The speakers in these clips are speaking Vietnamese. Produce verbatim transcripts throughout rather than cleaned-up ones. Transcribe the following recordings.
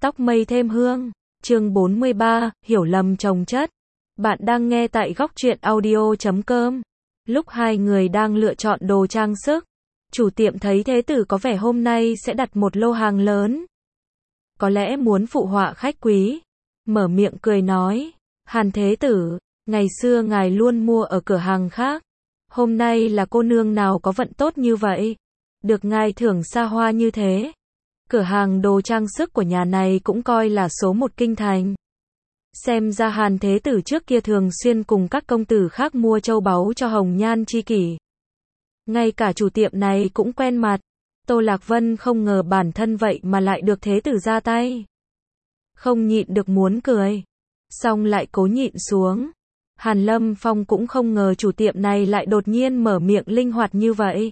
Tóc mây thêm hương, chương bốn mươi ba, hiểu lầm chồng chất. Bạn đang nghe tại góc truyện audio chấm com. Lúc hai người đang lựa chọn đồ trang sức, chủ tiệm thấy thế tử có vẻ hôm nay sẽ đặt một lô hàng lớn. Có lẽ muốn phụ họa khách quý. Mở miệng cười nói, Hàn thế tử, ngày xưa ngài luôn mua ở cửa hàng khác. Hôm nay là cô nương nào có vận tốt như vậy? Được ngài thưởng xa hoa như thế. Cửa hàng đồ trang sức của nhà này cũng coi là số một kinh thành. Xem ra Hàn thế tử trước kia thường xuyên cùng các công tử khác mua châu báu cho hồng nhan chi kỷ. Ngay cả chủ tiệm này cũng quen mặt. Tô Lạc Vân không ngờ bản thân vậy mà lại được thế tử ra tay. Không nhịn được muốn cười. Xong lại cố nhịn xuống. Hàn Lâm Phong cũng không ngờ chủ tiệm này lại đột nhiên mở miệng linh hoạt như vậy.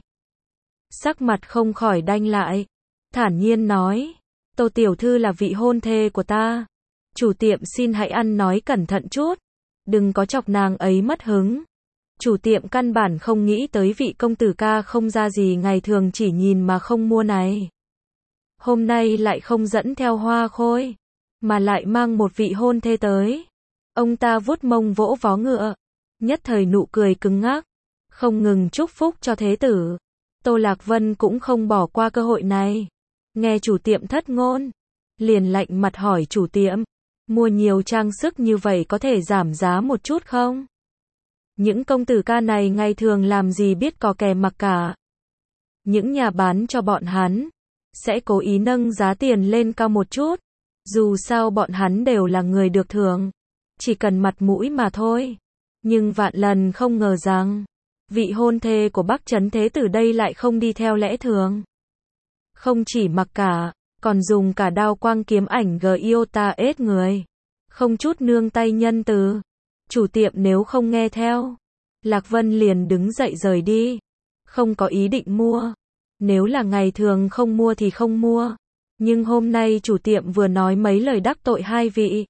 Sắc mặt không khỏi đanh lại. Thản nhiên nói, Tô tiểu thư là vị hôn thê của ta. Chủ tiệm xin hãy ăn nói cẩn thận chút. Đừng có chọc nàng ấy mất hứng. Chủ tiệm căn bản không nghĩ tới vị công tử ca không ra gì ngày thường chỉ nhìn mà không mua này. Hôm nay lại không dẫn theo hoa khôi, mà lại mang một vị hôn thê tới. Ông ta vuốt mông vỗ vó ngựa. Nhất thời nụ cười cứng ngắc. Không ngừng chúc phúc cho thế tử. Tô Lạc Vân cũng không bỏ qua cơ hội này. Nghe chủ tiệm thất ngôn, liền lạnh mặt hỏi chủ tiệm, mua nhiều trang sức như vậy có thể giảm giá một chút không? Những công tử ca này ngày thường làm gì biết có kè mặc cả. Những nhà bán cho bọn hắn, sẽ cố ý nâng giá tiền lên cao một chút. Dù sao bọn hắn đều là người được thưởng, chỉ cần mặt mũi mà thôi. Nhưng vạn lần không ngờ rằng, vị hôn thê của Bắc Trấn thế tử đây lại không đi theo lẽ thường. Không chỉ mặc cả, còn dùng cả đao quang kiếm ảnh Giota ết người. Không chút nương tay nhân từ. Chủ tiệm nếu không nghe theo, Lạc Vân liền đứng dậy rời đi. Không có ý định mua. Nếu là ngày thường không mua thì không mua. Nhưng hôm nay chủ tiệm vừa nói mấy lời đắc tội hai vị.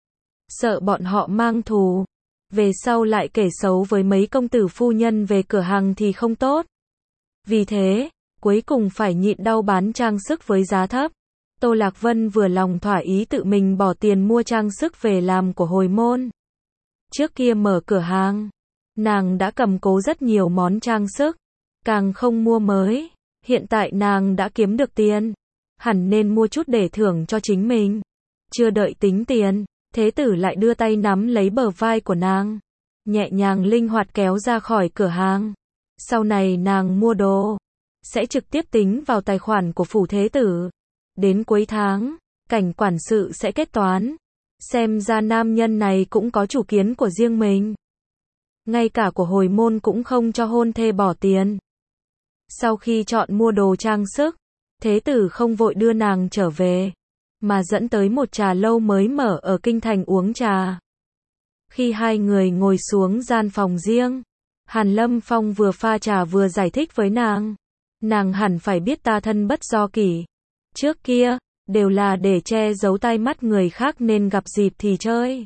Sợ bọn họ mang thù. Về sau lại kể xấu với mấy công tử phu nhân về cửa hàng thì không tốt. Vì thế, cuối cùng phải nhịn đau bán trang sức với giá thấp. Tô Lạc Vân vừa lòng thỏa ý tự mình bỏ tiền mua trang sức về làm của hồi môn. Trước kia mở cửa hàng, nàng đã cầm cố rất nhiều món trang sức, càng không mua mới. Hiện tại nàng đã kiếm được tiền, hẳn nên mua chút để thưởng cho chính mình. Chưa đợi tính tiền, thế tử lại đưa tay nắm lấy bờ vai của nàng, nhẹ nhàng linh hoạt kéo ra khỏi cửa hàng. Sau này nàng mua đồ, sẽ trực tiếp tính vào tài khoản của phủ thế tử. Đến cuối tháng, cảnh quản sự sẽ kết toán. Xem ra nam nhân này cũng có chủ kiến của riêng mình. Ngay cả của hồi môn cũng không cho hôn thê bỏ tiền. Sau khi chọn mua đồ trang sức, thế tử không vội đưa nàng trở về, mà dẫn tới một trà lâu mới mở ở kinh thành uống trà. Khi hai người ngồi xuống gian phòng riêng, Hàn Lâm Phong vừa pha trà vừa giải thích với nàng. Nàng hẳn phải biết ta thân bất do kỷ. Trước kia, đều là để che giấu tai mắt người khác nên gặp dịp thì chơi.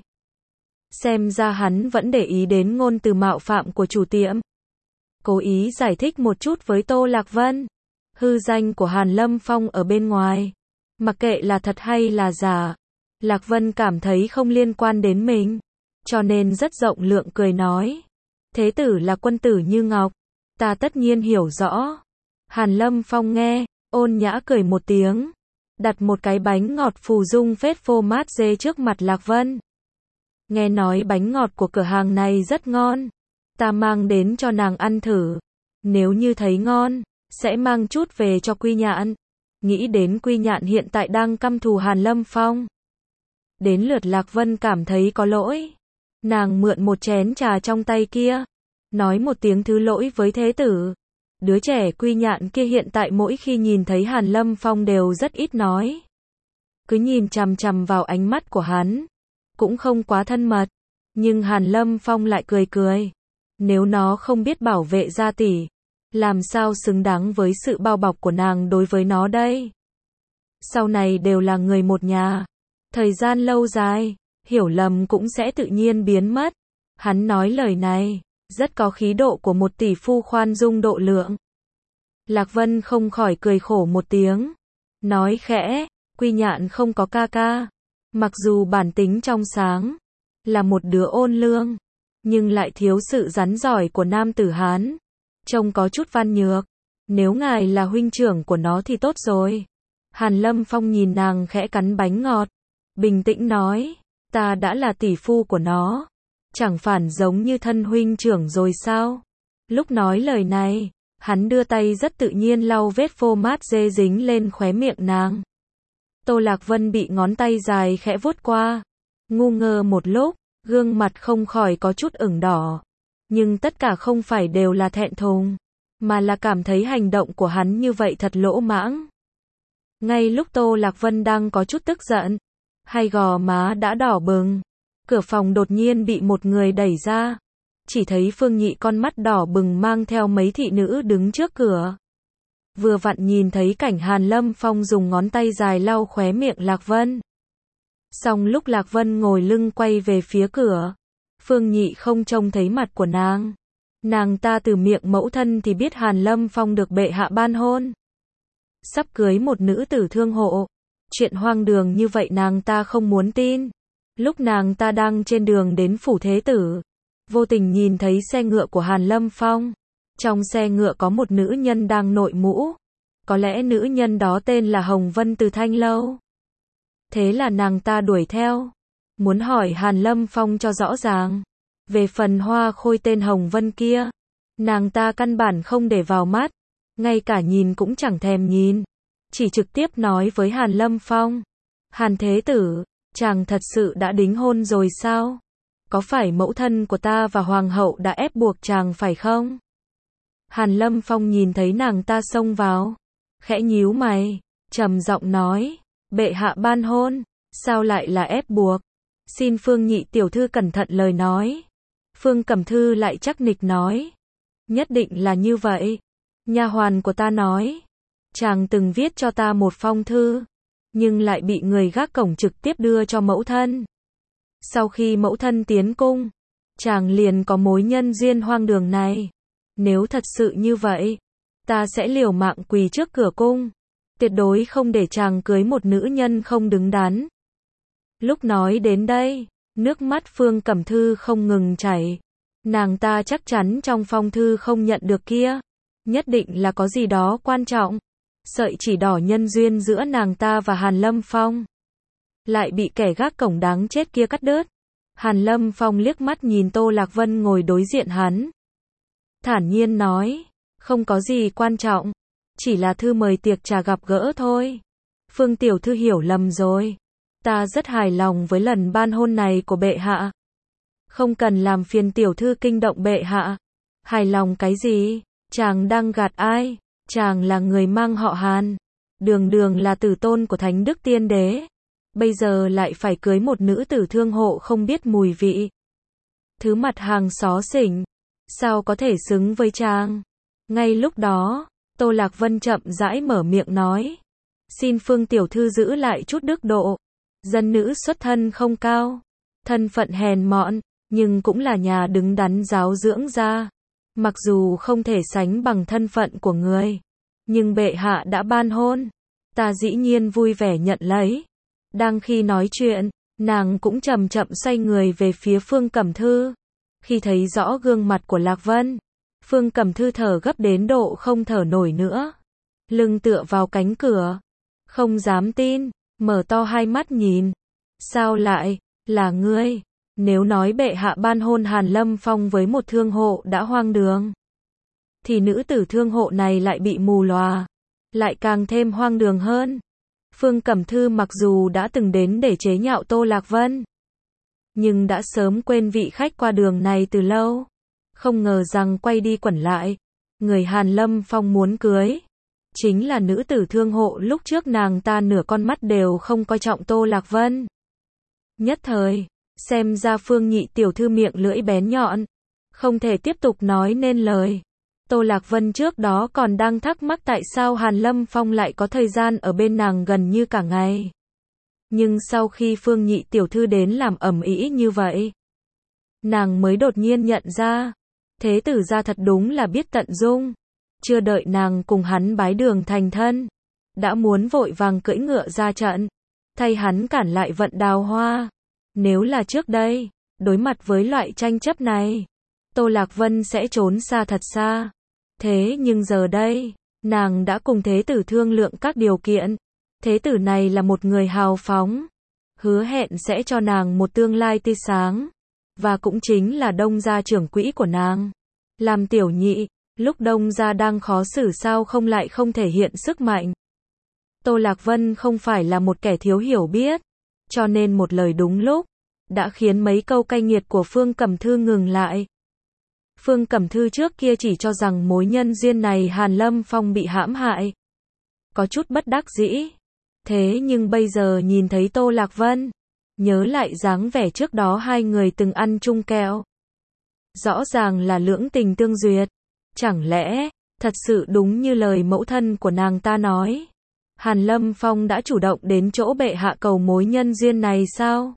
Xem ra hắn vẫn để ý đến ngôn từ mạo phạm của chủ tiệm. Cố ý giải thích một chút với Tô Lạc Vân. Hư danh của Hàn Lâm Phong ở bên ngoài, mặc kệ là thật hay là giả, Lạc Vân cảm thấy không liên quan đến mình. Cho nên rất rộng lượng cười nói. Thế tử là quân tử như ngọc, ta tất nhiên hiểu rõ. Hàn Lâm Phong nghe, ôn nhã cười một tiếng, đặt một cái bánh ngọt phù dung phết phô mát dê trước mặt Lạc Vân. Nghe nói bánh ngọt của cửa hàng này rất ngon, ta mang đến cho nàng ăn thử. Nếu như thấy ngon, sẽ mang chút về cho Quy Nhạn. Nghĩ đến Quy Nhạn hiện tại đang căm thù Hàn Lâm Phong. Đến lượt Lạc Vân cảm thấy có lỗi. Nàng mượn một chén trà trong tay kia, nói một tiếng thứ lỗi với thế tử. Đứa trẻ Quy Nhạn kia hiện tại mỗi khi nhìn thấy Hàn Lâm Phong đều rất ít nói. Cứ nhìn chằm chằm vào ánh mắt của hắn, cũng không quá thân mật. Nhưng Hàn Lâm Phong lại cười cười. Nếu nó không biết bảo vệ gia tỷ, làm sao xứng đáng với sự bao bọc của nàng đối với nó đây? Sau này đều là người một nhà. Thời gian lâu dài, hiểu lầm cũng sẽ tự nhiên biến mất. Hắn nói lời này, rất có khí độ của một tỷ phu khoan dung độ lượng. Lạc Vân không khỏi cười khổ một tiếng. Nói khẽ, Quy Nhạn không có ca ca. Mặc dù bản tính trong sáng, là một đứa ôn lương, nhưng lại thiếu sự rắn giỏi của nam tử Hán. Trông có chút văn nhược. Nếu ngài là huynh trưởng của nó thì tốt rồi. Hàn Lâm Phong nhìn nàng khẽ cắn bánh ngọt. Bình tĩnh nói, ta đã là tỷ phu của nó. Chẳng phản giống như thân huynh trưởng rồi sao? Lúc nói lời này, hắn đưa tay rất tự nhiên lau vết phô mát dê dính lên khóe miệng nàng. Tô Lạc Vân bị ngón tay dài khẽ vuốt qua. Ngu ngơ một lúc, gương mặt không khỏi có chút ửng đỏ. Nhưng tất cả không phải đều là thẹn thùng, mà là cảm thấy hành động của hắn như vậy thật lỗ mãng. Ngay lúc Tô Lạc Vân đang có chút tức giận, hai gò má đã đỏ bừng. Cửa phòng đột nhiên bị một người đẩy ra. Chỉ thấy Phương Nhị con mắt đỏ bừng mang theo mấy thị nữ đứng trước cửa. Vừa vặn nhìn thấy cảnh Hàn Lâm Phong dùng ngón tay dài lau khóe miệng Lạc Vân. Xong lúc Lạc Vân ngồi lưng quay về phía cửa, Phương Nhị không trông thấy mặt của nàng. Nàng ta từ miệng mẫu thân thì biết Hàn Lâm Phong được bệ hạ ban hôn. Sắp cưới một nữ tử thương hộ. Chuyện hoang đường như vậy nàng ta không muốn tin. Lúc nàng ta đang trên đường đến phủ thế tử, vô tình nhìn thấy xe ngựa của Hàn Lâm Phong. Trong xe ngựa có một nữ nhân đang nội mũ. Có lẽ nữ nhân đó tên là Hồng Vân từ Thanh Lâu. Thế là nàng ta đuổi theo, muốn hỏi Hàn Lâm Phong cho rõ ràng. Về phần hoa khôi tên Hồng Vân kia, nàng ta căn bản không để vào mắt, ngay cả nhìn cũng chẳng thèm nhìn. Chỉ trực tiếp nói với Hàn Lâm Phong, Hàn thế tử, chàng thật sự đã đính hôn rồi sao? Có phải mẫu thân của ta và hoàng hậu đã ép buộc chàng phải không? Hàn Lâm Phong nhìn thấy nàng ta xông vào, khẽ nhíu mày, trầm giọng nói, bệ hạ ban hôn, sao lại là ép buộc? Xin Phương Nhị tiểu thư cẩn thận lời nói. Phương Cẩm Thư lại chắc nịch nói, nhất định là như vậy. Nha hoàn của ta nói, chàng từng viết cho ta một phong thư, nhưng lại bị người gác cổng trực tiếp đưa cho mẫu thân. Sau khi mẫu thân tiến cung, chàng liền có mối nhân duyên hoang đường này. Nếu thật sự như vậy, ta sẽ liều mạng quỳ trước cửa cung, tuyệt đối không để chàng cưới một nữ nhân không đứng đắn. Lúc nói đến đây, nước mắt Phương Cẩm Thư không ngừng chảy. Nàng ta chắc chắn trong phong thư không nhận được kia, nhất định là có gì đó quan trọng. Sợi chỉ đỏ nhân duyên giữa nàng ta và Hàn Lâm Phong lại bị kẻ gác cổng đáng chết kia cắt đứt. Hàn Lâm Phong liếc mắt nhìn Tô Lạc Vân ngồi đối diện hắn, thản nhiên nói, không có gì quan trọng, chỉ là thư mời tiệc trà gặp gỡ thôi. Phương tiểu thư hiểu lầm rồi, ta rất hài lòng với lần ban hôn này của bệ hạ. Không cần làm phiền tiểu thư kinh động bệ hạ. Hài lòng cái gì? Chàng đang gạt ai? Chàng là người mang họ Hàn, đường đường là tử tôn của Thánh Đức Tiên Đế, bây giờ lại phải cưới một nữ tử thương hộ không biết mùi vị. Thứ mặt hàng xó xỉnh, sao có thể xứng với chàng? Ngay lúc đó, Tô Lạc Vân chậm rãi mở miệng nói, xin Phương tiểu thư giữ lại chút đức độ. Dân nữ xuất thân không cao, thân phận hèn mọn, nhưng cũng là nhà đứng đắn giáo dưỡng ra. Mặc dù không thể sánh bằng thân phận của người, nhưng bệ hạ đã ban hôn, ta dĩ nhiên vui vẻ nhận lấy. Đang khi nói chuyện, nàng cũng chậm chậm xoay người về phía Phương Cẩm Thư. Khi thấy rõ gương mặt của Lạc Vân, Phương Cẩm Thư thở gấp đến độ không thở nổi nữa, lưng tựa vào cánh cửa, không dám tin, mở to hai mắt nhìn. Sao lại là ngươi? Nếu nói bệ hạ ban hôn Hàn Lâm Phong với một thương hộ đã hoang đường, thì nữ tử thương hộ này lại bị mù lòa, lại càng thêm hoang đường hơn. Phương Cẩm Thư mặc dù đã từng đến để chế nhạo Tô Lạc Vân, nhưng đã sớm quên vị khách qua đường này từ lâu. Không ngờ rằng quay đi quẩn lại, người Hàn Lâm Phong muốn cưới chính là nữ tử thương hộ lúc trước nàng ta nửa con mắt đều không coi trọng Tô Lạc Vân. Nhất thời, xem ra Phương Nhị tiểu thư miệng lưỡi bén nhọn, không thể tiếp tục nói nên lời. Tô Lạc Vân trước đó còn đang thắc mắc tại sao Hàn Lâm Phong lại có thời gian ở bên nàng gần như cả ngày. Nhưng sau khi Phương Nhị tiểu thư đến làm ầm ĩ như vậy, nàng mới đột nhiên nhận ra, thế tử gia thật đúng là biết tận dung. Chưa đợi nàng cùng hắn bái đường thành thân, đã muốn vội vàng cưỡi ngựa ra trận, thay hắn cản lại vận đào hoa. Nếu là trước đây, đối mặt với loại tranh chấp này, Tô Lạc Vân sẽ trốn xa thật xa. Thế nhưng giờ đây, nàng đã cùng thế tử thương lượng các điều kiện. Thế tử này là một người hào phóng, hứa hẹn sẽ cho nàng một tương lai tươi sáng, và cũng chính là Đông gia trưởng quỹ của nàng. Làm tiểu nhị, lúc Đông gia đang khó xử sao không lại không thể hiện sức mạnh. Tô Lạc Vân không phải là một kẻ thiếu hiểu biết, cho nên một lời đúng lúc, đã khiến mấy câu cay nghiệt của Phương Cẩm Thư ngừng lại. Phương Cẩm Thư trước kia chỉ cho rằng mối nhân duyên này Hàn Lâm Phong bị hãm hại, có chút bất đắc dĩ. Thế nhưng bây giờ nhìn thấy Tô Lạc Vân, nhớ lại dáng vẻ trước đó hai người từng ăn chung kẹo, rõ ràng là lưỡng tình tương duyệt. Chẳng lẽ, thật sự đúng như lời mẫu thân của nàng ta nói, Hàn Lâm Phong đã chủ động đến chỗ bệ hạ cầu mối nhân duyên này sao?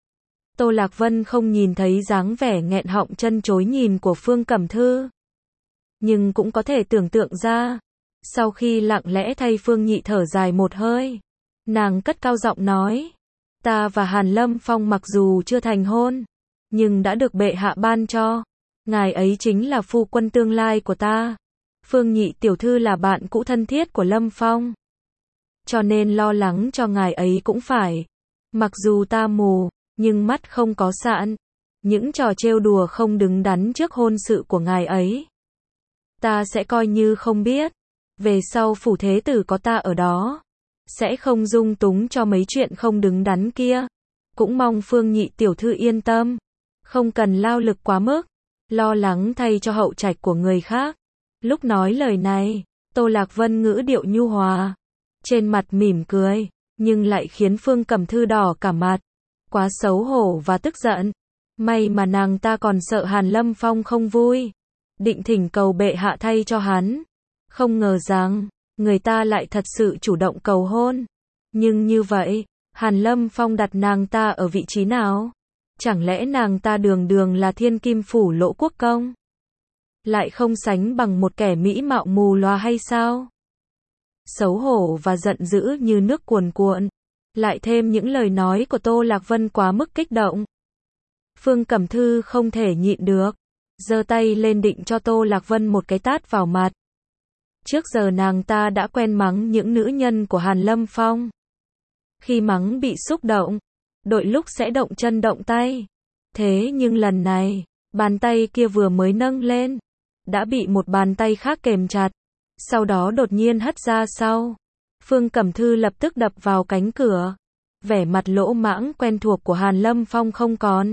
Tô Lạc Vân không nhìn thấy dáng vẻ nghẹn họng chân chối nhìn của Phương Cẩm Thư, nhưng cũng có thể tưởng tượng ra. Sau khi lặng lẽ thay Phương Nhị thở dài một hơi, nàng cất cao giọng nói, ta và Hàn Lâm Phong mặc dù chưa thành hôn, nhưng đã được bệ hạ ban cho. Ngài ấy chính là phu quân tương lai của ta. Phương Nhị tiểu thư là bạn cũ thân thiết của Lâm Phong, cho nên lo lắng cho ngài ấy cũng phải. Mặc dù ta mù, nhưng mắt không có sạn. Những trò trêu đùa không đứng đắn trước hôn sự của ngài ấy, ta sẽ coi như không biết. Về sau phủ thế tử có ta ở đó, sẽ không dung túng cho mấy chuyện không đứng đắn kia. Cũng mong Phương Nhị tiểu thư yên tâm, không cần lao lực quá mức, lo lắng thay cho hậu trạch của người khác. Lúc nói lời này, Tô Lạc Vân ngữ điệu nhu hòa, trên mặt mỉm cười, nhưng lại khiến Phương Cẩm Thư đỏ cả mặt, quá xấu hổ và tức giận. May mà nàng ta còn sợ Hàn Lâm Phong không vui, định thỉnh cầu bệ hạ thay cho hắn. Không ngờ rằng, người ta lại thật sự chủ động cầu hôn. Nhưng như vậy, Hàn Lâm Phong đặt nàng ta ở vị trí nào? Chẳng lẽ nàng ta đường đường là thiên kim phủ Lỗ Quốc công, lại không sánh bằng một kẻ mỹ mạo mù loà hay sao? Xấu hổ và giận dữ như nước cuồn cuộn, lại thêm những lời nói của Tô Lạc Vân quá mức kích động. Phương Cẩm Thư không thể nhịn được, giơ tay lên định cho Tô Lạc Vân một cái tát vào mặt. Trước giờ nàng ta đã quen mắng những nữ nhân của Hàn Lâm Phong. Khi mắng bị xúc động, đôi lúc sẽ động chân động tay. Thế nhưng lần này, bàn tay kia vừa mới nâng lên, đã bị một bàn tay khác kềm chặt, sau đó đột nhiên hất ra sau. Phương Cẩm Thư lập tức đập vào cánh cửa. Vẻ mặt lỗ mãng quen thuộc của Hàn Lâm Phong không còn.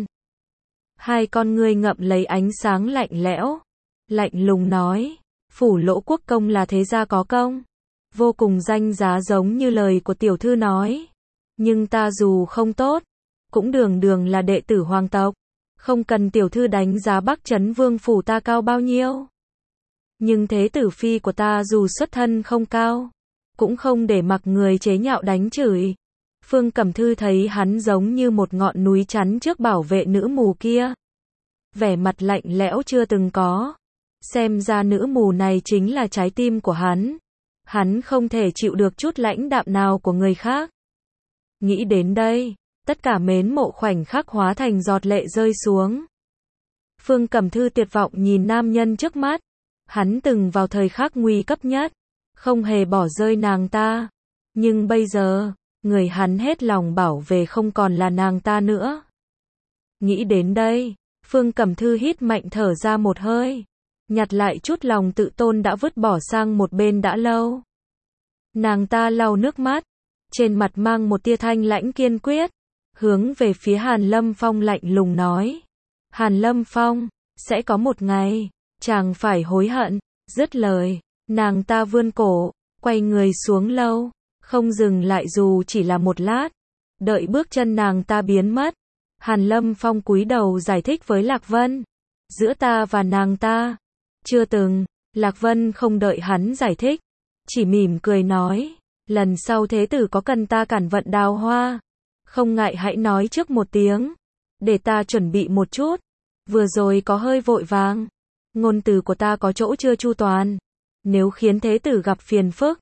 Hai con ngươi ngậm lấy ánh sáng lạnh lẽo, lạnh lùng nói, phủ Lỗ Quốc công là thế gia có công, vô cùng danh giá giống như lời của tiểu thư nói. Nhưng ta dù không tốt, cũng đường đường là đệ tử hoàng tộc, không cần tiểu thư đánh giá Bắc Trấn Vương phủ ta cao bao nhiêu. Nhưng thế tử phi của ta dù xuất thân không cao, cũng không để mặc người chế nhạo đánh chửi. Phương Cẩm Thư thấy hắn giống như một ngọn núi chắn trước bảo vệ nữ mù kia. Vẻ mặt lạnh lẽo chưa từng có. Xem ra nữ mù này chính là trái tim của hắn. Hắn không thể chịu được chút lãnh đạm nào của người khác. Nghĩ đến đây, tất cả mến mộ khoảnh khắc hóa thành giọt lệ rơi xuống. Phương Cẩm Thư tuyệt vọng nhìn nam nhân trước mắt. Hắn từng vào thời khắc nguy cấp nhất, không hề bỏ rơi nàng ta. Nhưng bây giờ, người hắn hết lòng bảo vệ không còn là nàng ta nữa. Nghĩ đến đây, Phương Cẩm Thư hít mạnh thở ra một hơi, nhặt lại chút lòng tự tôn đã vứt bỏ sang một bên đã lâu. Nàng ta lau nước mắt, trên mặt mang một tia thanh lãnh kiên quyết, hướng về phía Hàn Lâm Phong lạnh lùng nói. Hàn Lâm Phong, sẽ có một ngày, chàng phải hối hận. Dứt lời, nàng ta vươn cổ, quay người xuống lâu, không dừng lại dù chỉ là một lát. Đợi bước chân nàng ta biến mất, Hàn Lâm Phong cúi đầu giải thích với Lạc Vân. Giữa ta và nàng ta, chưa từng. Lạc Vân không đợi hắn giải thích, chỉ mỉm cười nói, lần sau thế tử có cần ta cản vận đào hoa, không ngại hãy nói trước một tiếng, để ta chuẩn bị một chút. Vừa rồi có hơi vội vàng, ngôn từ của ta có chỗ chưa chu toàn, nếu khiến thế tử gặp phiền phức,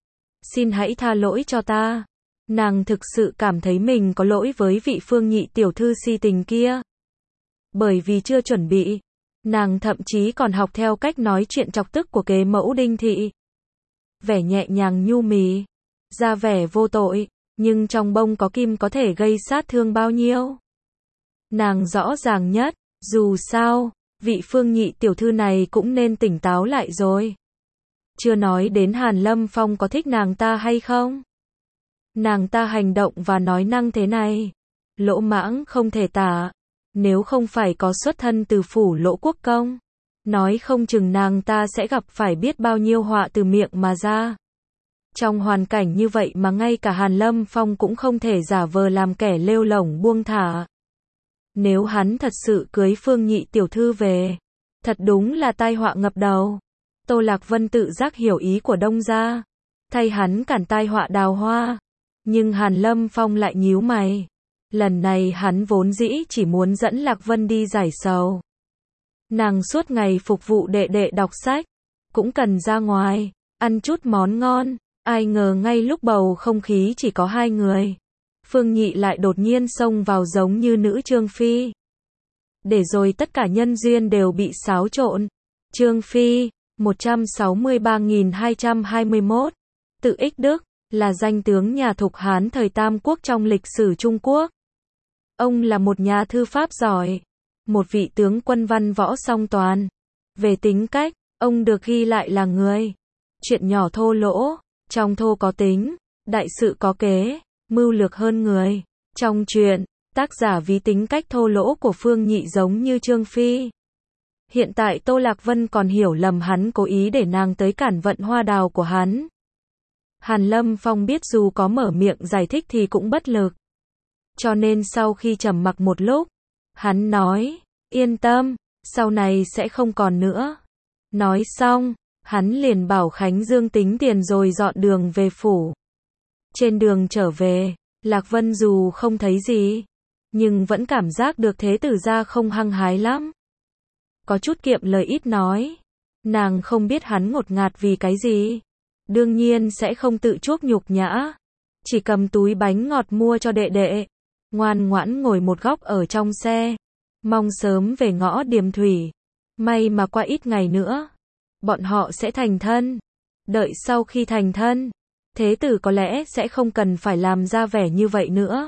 xin hãy tha lỗi cho ta. Nàng thực sự cảm thấy mình có lỗi với vị Phương Nhị tiểu thư si tình kia. Bởi vì chưa chuẩn bị, nàng thậm chí còn học theo cách nói chuyện chọc tức của kế mẫu Đinh Thị. Vẻ nhẹ nhàng nhu mì, ra vẻ vô tội, nhưng trong bông có kim có thể gây sát thương bao nhiêu. Nàng rõ ràng nhất, dù sao, vị Phương Nhị tiểu thư này cũng nên tỉnh táo lại rồi. Chưa nói đến Hàn Lâm Phong có thích nàng ta hay không. Nàng ta hành động và nói năng thế này, lỗ mãng không thể tả. Nếu không phải có xuất thân từ phủ Lỗ Quốc công, nói không chừng nàng ta sẽ gặp phải biết bao nhiêu họa từ miệng mà ra. Trong hoàn cảnh như vậy mà ngay cả Hàn Lâm Phong cũng không thể giả vờ làm kẻ lêu lổng buông thả. Nếu hắn thật sự cưới Phương Nhị tiểu thư về, thật đúng là tai họa ngập đầu. Tô Lạc Vân tự giác hiểu ý của Đông gia, thay hắn cản tai họa đào hoa. Nhưng Hàn Lâm Phong lại nhíu mày. Lần này hắn vốn dĩ chỉ muốn dẫn Lạc Vân đi giải sầu. Nàng suốt ngày phục vụ đệ đệ đọc sách, cũng cần ra ngoài, ăn chút món ngon. Ai ngờ ngay lúc bầu không khí chỉ có hai người, Phương Nhị lại đột nhiên xông vào giống như nữ Trương Phi. Để rồi tất cả nhân duyên đều bị xáo trộn. Trương Phi, một trăm sáu mươi ba nghìn hai trăm hai mươi mốt, tự ích Đức, là danh tướng nhà Thục Hán thời Tam Quốc trong lịch sử Trung Quốc. Ông là một nhà thư pháp giỏi, một vị tướng quân văn võ song toàn. Về tính cách, ông được ghi lại là người chuyện nhỏ thô lỗ, trong thô có tính, đại sự có kế, mưu lược hơn người. Trong truyện, tác giả ví tính cách thô lỗ của Phương Nhị giống như Trương Phi. Hiện tại Tô Lạc Vân còn hiểu lầm hắn cố ý để nàng tới cản vận hoa đào của hắn. Hàn Lâm Phong biết dù có mở miệng giải thích thì cũng bất lực. Cho nên sau khi trầm mặc một lúc, hắn nói, yên tâm, sau này sẽ không còn nữa. Nói xong, hắn liền bảo Khánh Dương tính tiền rồi dọn đường về phủ. Trên đường trở về, Lạc Vân dù không thấy gì, nhưng vẫn cảm giác được thế tử gia không hăng hái lắm. Có chút kiệm lời ít nói. Nàng không biết hắn ngột ngạt vì cái gì. Đương nhiên sẽ không tự chuốc nhục nhã. Chỉ cầm túi bánh ngọt mua cho đệ đệ. Ngoan ngoãn ngồi một góc ở trong xe. Mong sớm về ngõ Điềm Thủy. May mà qua ít ngày nữa, bọn họ sẽ thành thân. Đợi sau khi thành thân, thế tử có lẽ sẽ không cần phải làm ra vẻ như vậy nữa.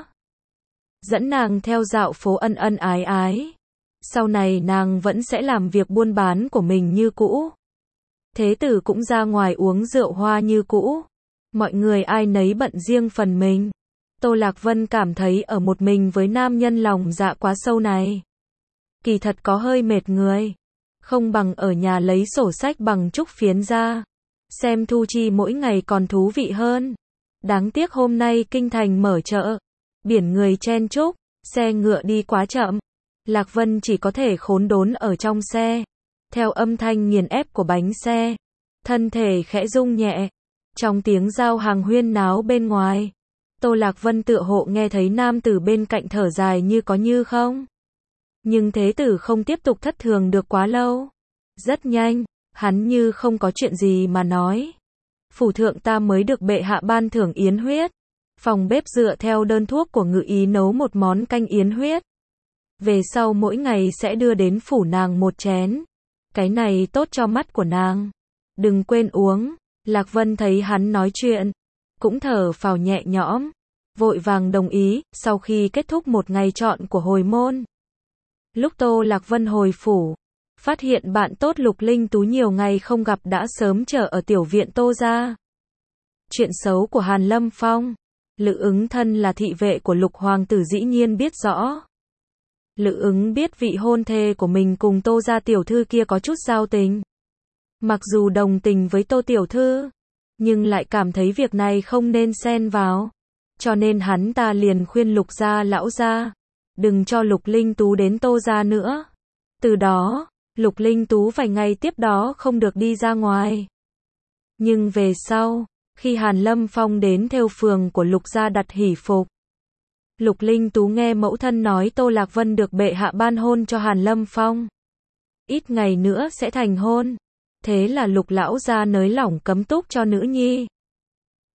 Dẫn nàng theo dạo phố ân ân ái ái. Sau này nàng vẫn sẽ làm việc buôn bán của mình như cũ. Thế tử cũng ra ngoài uống rượu hoa như cũ. Mọi người ai nấy bận riêng phần mình. Tô Lạc Vân cảm thấy ở một mình với nam nhân lòng dạ quá sâu này, kỳ thật có hơi mệt người. Không bằng ở nhà lấy sổ sách bằng trúc phiến ra, xem thu chi mỗi ngày còn thú vị hơn. Đáng tiếc hôm nay kinh thành mở chợ, biển người chen chúc, xe ngựa đi quá chậm. Lạc Vân chỉ có thể khốn đốn ở trong xe. Theo âm thanh nghiền ép của bánh xe, thân thể khẽ rung nhẹ. Trong tiếng giao hàng huyên náo bên ngoài, Tô Lạc Vân tựa hộ nghe thấy nam tử bên cạnh thở dài như có như không. Nhưng thế tử không tiếp tục thất thường được quá lâu. Rất nhanh, hắn như không có chuyện gì mà nói. Phủ thượng ta mới được bệ hạ ban thưởng yến huyết. Phòng bếp dựa theo đơn thuốc của ngự ý nấu một món canh yến huyết. Về sau mỗi ngày sẽ đưa đến phủ nàng một chén. Cái này tốt cho mắt của nàng. Đừng quên uống. Lạc Vân thấy hắn nói chuyện, cũng thở phào nhẹ nhõm, vội vàng đồng ý. Sau khi kết thúc một ngày trọn của hồi môn, lúc Tô Lạc Vân hồi phủ, phát hiện bạn tốt Lục Linh Tú nhiều ngày không gặp đã sớm chờ ở tiểu viện Tô gia. Chuyện xấu của Hàn Lâm Phong, Lữ Ứng thân là thị vệ của Lục hoàng tử dĩ nhiên biết rõ. Lữ Ứng biết vị hôn thê của mình cùng Tô gia tiểu thư kia có chút giao tình. Mặc dù đồng tình với Tô tiểu thư, nhưng lại cảm thấy việc này không nên xen vào. Cho nên hắn ta liền khuyên Lục gia lão gia, đừng cho Lục Linh Tú đến Tô gia nữa. Từ đó, Lục Linh Tú vài ngày tiếp đó không được đi ra ngoài. Nhưng về sau, khi Hàn Lâm Phong đến theo phường của Lục gia đặt hỷ phục, Lục Linh Tú nghe mẫu thân nói Tô Lạc Vân được bệ hạ ban hôn cho Hàn Lâm Phong. Ít ngày nữa sẽ thành hôn. Thế là Lục lão gia nới lỏng cấm túc cho nữ nhi.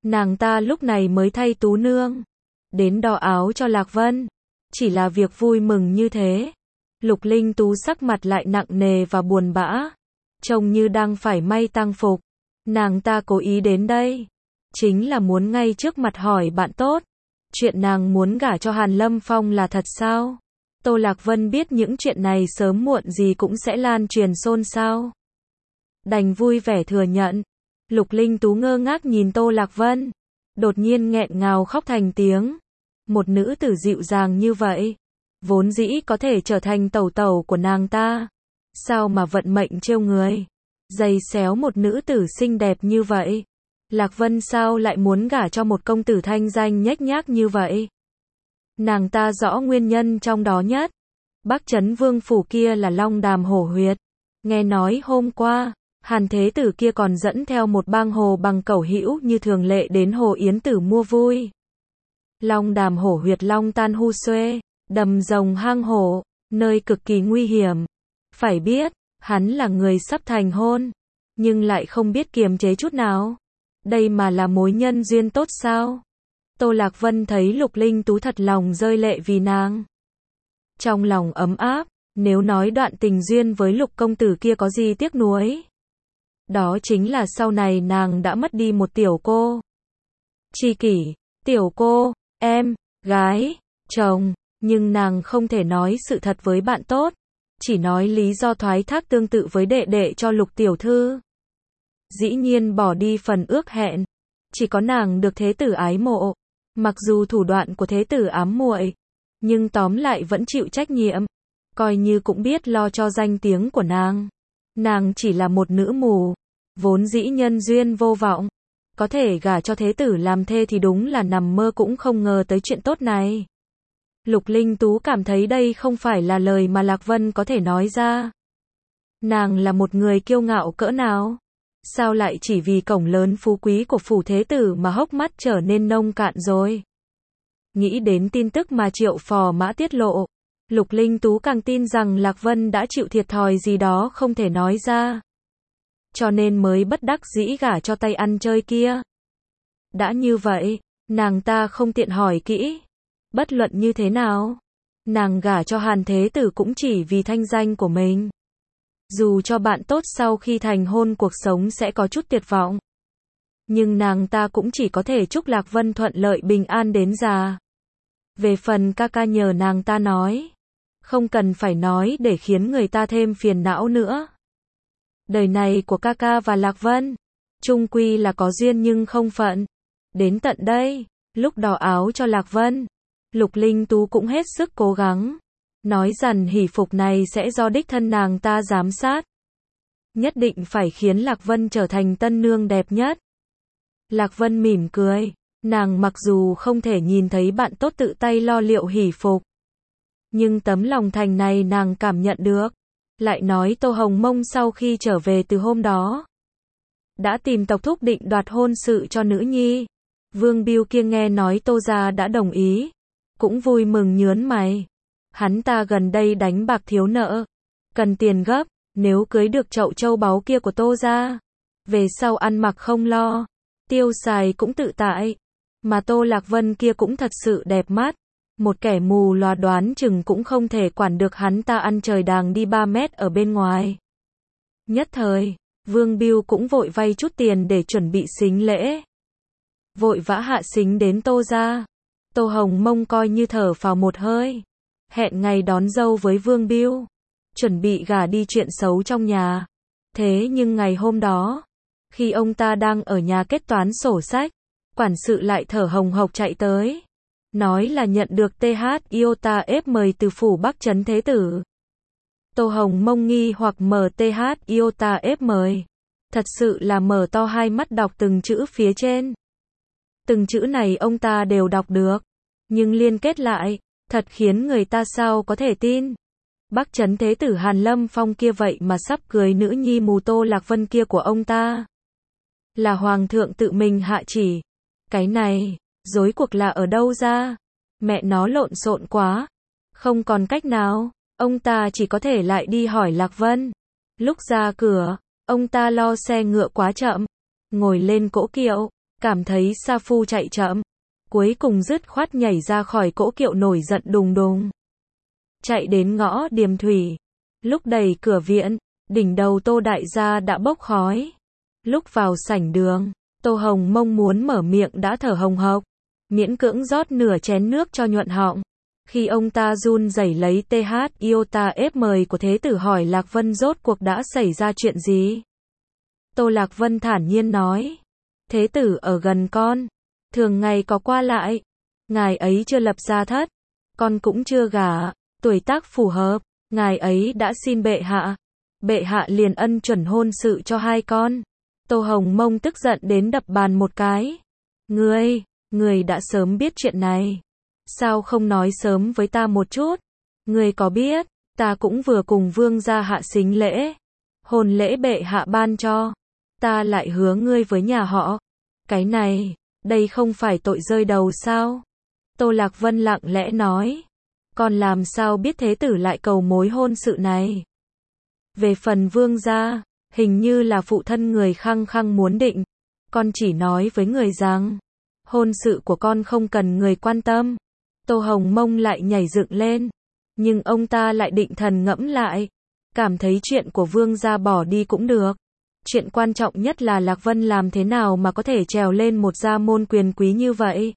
Nàng ta lúc này mới thay Tú nương đến đo áo cho Lạc Vân. Chỉ là việc vui mừng như thế, Lục Linh Tú sắc mặt lại nặng nề và buồn bã, trông như đang phải may tang phục. Nàng ta cố ý đến đây, chính là muốn ngay trước mặt hỏi bạn tốt, chuyện nàng muốn gả cho Hàn Lâm Phong là thật sao? Tô Lạc Vân biết những chuyện này sớm muộn gì cũng sẽ lan truyền xôn xao. Đành vui vẻ thừa nhận. Lục Linh Tú ngơ ngác nhìn Tô Lạc Vân, đột nhiên nghẹn ngào khóc thành tiếng. Một nữ tử dịu dàng như vậy, vốn dĩ có thể trở thành tẩu tẩu của nàng ta, sao mà vận mệnh trêu người, giày xéo một nữ tử xinh đẹp như vậy. Lạc Vân sao lại muốn gả cho một công tử thanh danh nhếch nhác như vậy? Nàng ta rõ nguyên nhân trong đó nhất. Bắc Trấn Vương phủ kia là long đàm hổ huyệt. Nghe nói hôm qua, Hàn Thế Tử kia còn dẫn theo một bang hồ bằng cẩu hữu như thường lệ đến Hồ Yến Tử mua vui. Long đàm hổ huyệt long tan hu xuê, đầm rồng hang hổ, nơi cực kỳ nguy hiểm. Phải biết, hắn là người sắp thành hôn, nhưng lại không biết kiềm chế chút nào. Đây mà là mối nhân duyên tốt sao? Tô Lạc Vân thấy Lục Linh Tú thật lòng rơi lệ vì nàng. Trong lòng ấm áp, nếu nói đoạn tình duyên với Lục công tử kia có gì tiếc nuối, đó chính là sau này nàng đã mất đi một tiểu cô tri kỷ, tiểu cô, em, gái, chồng, nhưng nàng không thể nói sự thật với bạn tốt, chỉ nói lý do thoái thác tương tự với đệ đệ cho Lục tiểu thư. Dĩ nhiên bỏ đi phần ước hẹn, chỉ có nàng được thế tử ái mộ, mặc dù thủ đoạn của thế tử ám muội, nhưng tóm lại vẫn chịu trách nhiệm, coi như cũng biết lo cho danh tiếng của nàng. Nàng chỉ là một nữ mù, vốn dĩ nhân duyên vô vọng, có thể gả cho thế tử làm thê thì đúng là nằm mơ cũng không ngờ tới chuyện tốt này. Lục Linh Tú cảm thấy đây không phải là lời mà Lạc Vân có thể nói ra. Nàng là một người kiêu ngạo cỡ nào? Sao lại chỉ vì cổng lớn phú quý của phủ thế tử mà hốc mắt trở nên nông cạn rồi? Nghĩ đến tin tức mà Triệu Phò Mã tiết lộ, Lục Linh Tú càng tin rằng Lạc Vân đã chịu thiệt thòi gì đó không thể nói ra. Cho nên mới bất đắc dĩ gả cho tay ăn chơi kia. Đã như vậy, nàng ta không tiện hỏi kỹ. Bất luận như thế nào, nàng gả cho Hàn Thế Tử cũng chỉ vì thanh danh của mình. Dù cho bạn tốt sau khi thành hôn cuộc sống sẽ có chút tuyệt vọng, nhưng nàng ta cũng chỉ có thể chúc Lạc Vân thuận lợi bình an đến già. Về phần ca ca nhờ nàng ta nói, không cần phải nói để khiến người ta thêm phiền não nữa. Đời này của ca ca và Lạc Vân, chung quy là có duyên nhưng không phận. Đến tận đây, lúc đỏ áo cho Lạc Vân, Lục Linh Tú cũng hết sức cố gắng, nói rằng hỷ phục này sẽ do đích thân nàng ta giám sát. Nhất định phải khiến Lạc Vân trở thành tân nương đẹp nhất. Lạc Vân mỉm cười, nàng mặc dù không thể nhìn thấy bạn tốt tự tay lo liệu hỷ phục, nhưng tấm lòng thành này nàng cảm nhận được. Lại nói Tô Hồng Mông sau khi trở về từ hôm đó, đã tìm tộc thúc định đoạt hôn sự cho nữ nhi. Vương Biêu kia nghe nói Tô gia đã đồng ý, cũng vui mừng nhớn mày. Hắn ta gần đây đánh bạc thiếu nợ, cần tiền gấp, nếu cưới được chậu châu báu kia của Tô gia, về sau ăn mặc không lo, tiêu xài cũng tự tại. Mà Tô Lạc Vân kia cũng thật sự đẹp mắt, một kẻ mù lòa đoán chừng cũng không thể quản được hắn ta ăn trời đàng đi ba mét ở bên ngoài. Nhất thời, Vương Biêu cũng vội vay chút tiền để chuẩn bị sính lễ. Vội vã hạ sính đến Tô gia. Tô Hồng Mông coi như thở phào một hơi, hẹn ngày đón dâu với Vương Biêu, chuẩn bị gả đi chuyện xấu trong nhà. Thế nhưng ngày hôm đó, khi ông ta đang ở nhà kết toán sổ sách, quản sự lại thở hồng hộc chạy tới, nói là nhận được tê hát Iota ép mời từ phủ Bắc Trấn Thế Tử. Tô Hồng Mông nghi hoặc mở tê hát Iota ép mời, thật sự là mở to hai mắt đọc từng chữ phía trên. Từng chữ này ông ta đều đọc được, nhưng liên kết lại, thật khiến người ta sao có thể tin. Bắc Trấn Thế Tử Hàn Lâm Phong kia vậy mà sắp cưới nữ nhi mù Tô Lạc Vân kia của ông ta. Là hoàng thượng tự mình hạ chỉ. Cái này, rối cuộc là ở đâu ra? Mẹ nó lộn xộn quá. Không còn cách nào, ông ta chỉ có thể lại đi hỏi Lạc Vân. Lúc ra cửa, ông ta lo xe ngựa quá chậm, ngồi lên cỗ kiệu, cảm thấy sa phu chạy chậm, cuối cùng dứt khoát nhảy ra khỏi cỗ kiệu nổi giận đùng đùng. Chạy đến ngõ Điềm Thủy, lúc đẩy cửa viện, đỉnh đầu Tô đại gia đã bốc khói. Lúc vào sảnh đường, Tô Hồng Mông muốn mở miệng đã thở hồng hộc, miễn cưỡng rót nửa chén nước cho nhuận họng. Khi ông ta run rẩy lấy tê hát iota ép mời của Thế tử hỏi Lạc Vân rốt cuộc đã xảy ra chuyện gì. Tô Lạc Vân thản nhiên nói, Thế tử ở gần con, thường ngày có qua lại, ngài ấy chưa lập gia thất, con cũng chưa gả, tuổi tác phù hợp, ngài ấy đã xin bệ hạ, bệ hạ liền ân chuẩn hôn sự cho hai con. Tô Hồng Mông tức giận đến đập bàn một cái. Ngươi, ngươi đã sớm biết chuyện này. Sao không nói sớm với ta một chút? Ngươi có biết, ta cũng vừa cùng vương gia hạ sính lễ. Hôn lễ bệ hạ ban cho. Ta lại hứa ngươi với nhà họ. Cái này, đây không phải tội rơi đầu sao? Tô Lạc Vân lặng lẽ nói. Con làm sao biết thế tử lại cầu mối hôn sự này? Về phần vương gia, hình như là phụ thân người khăng khăng muốn định. Con chỉ nói với người rằng, hôn sự của con không cần người quan tâm. Tô Hồng Mông lại nhảy dựng lên. Nhưng ông ta lại định thần ngẫm lại. Cảm thấy chuyện của vương gia bỏ đi cũng được. Chuyện quan trọng nhất là Lạc Vân làm thế nào mà có thể trèo lên một gia môn quyền quý như vậy.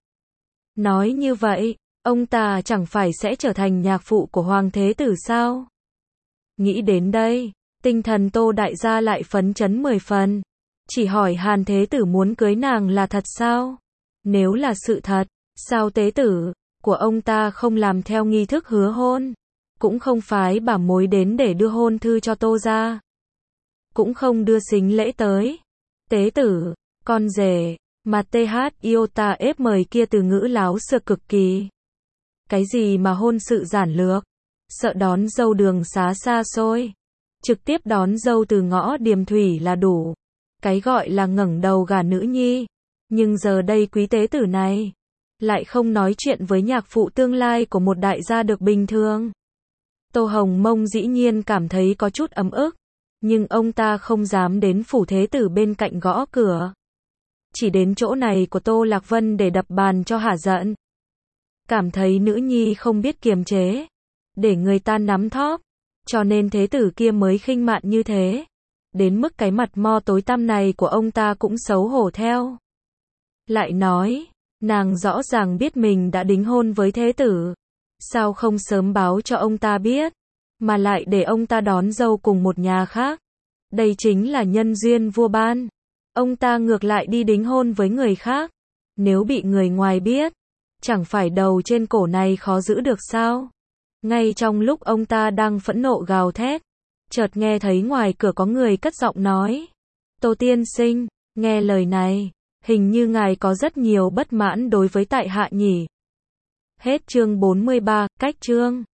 Nói như vậy, ông ta chẳng phải sẽ trở thành nhạc phụ của Hoàng Thế Tử sao? Nghĩ đến đây, tinh thần Tô đại gia lại phấn chấn mười phần. Chỉ hỏi Hàn Thế Tử muốn cưới nàng là thật sao? Nếu là sự thật, sao tế tử của ông ta không làm theo nghi thức hứa hôn? Cũng không phái bà mối đến để đưa hôn thư cho Tô gia. Cũng không đưa sính lễ tới. Tế tử, con rể, mà tê hát iota ép mời kia từ ngữ láo xược cực kỳ. Cái gì mà hôn sự giản lược? Sợ đón dâu đường xá xa xôi. Trực tiếp đón dâu từ ngõ Điềm Thủy là đủ. Cái gọi là ngẩng đầu gả nữ nhi. Nhưng giờ đây quý tế tử này lại không nói chuyện với nhạc phụ tương lai của một đại gia được bình thường. Tô Hồng Mông dĩ nhiên cảm thấy có chút ấm ức. Nhưng ông ta không dám đến phủ thế tử bên cạnh gõ cửa. Chỉ đến chỗ này của Tô Lạc Vân để đập bàn cho hả giận. Cảm thấy nữ nhi không biết kiềm chế. Để người ta nắm thóp. Cho nên thế tử kia mới khinh mạn như thế. Đến mức cái mặt mo tối tăm này của ông ta cũng xấu hổ theo. Lại nói, nàng rõ ràng biết mình đã đính hôn với thế tử. Sao không sớm báo cho ông ta biết, mà lại để ông ta đón dâu cùng một nhà khác. Đây chính là nhân duyên vua ban. Ông ta ngược lại đi đính hôn với người khác. Nếu bị người ngoài biết, chẳng phải đầu trên cổ này khó giữ được sao? Ngay trong lúc ông ta đang phẫn nộ gào thét, chợt nghe thấy ngoài cửa có người cất giọng nói. Tô tiên sinh, nghe lời này, hình như ngài có rất nhiều bất mãn đối với tại hạ nhỉ. Hết chương bốn mươi ba, cách chương.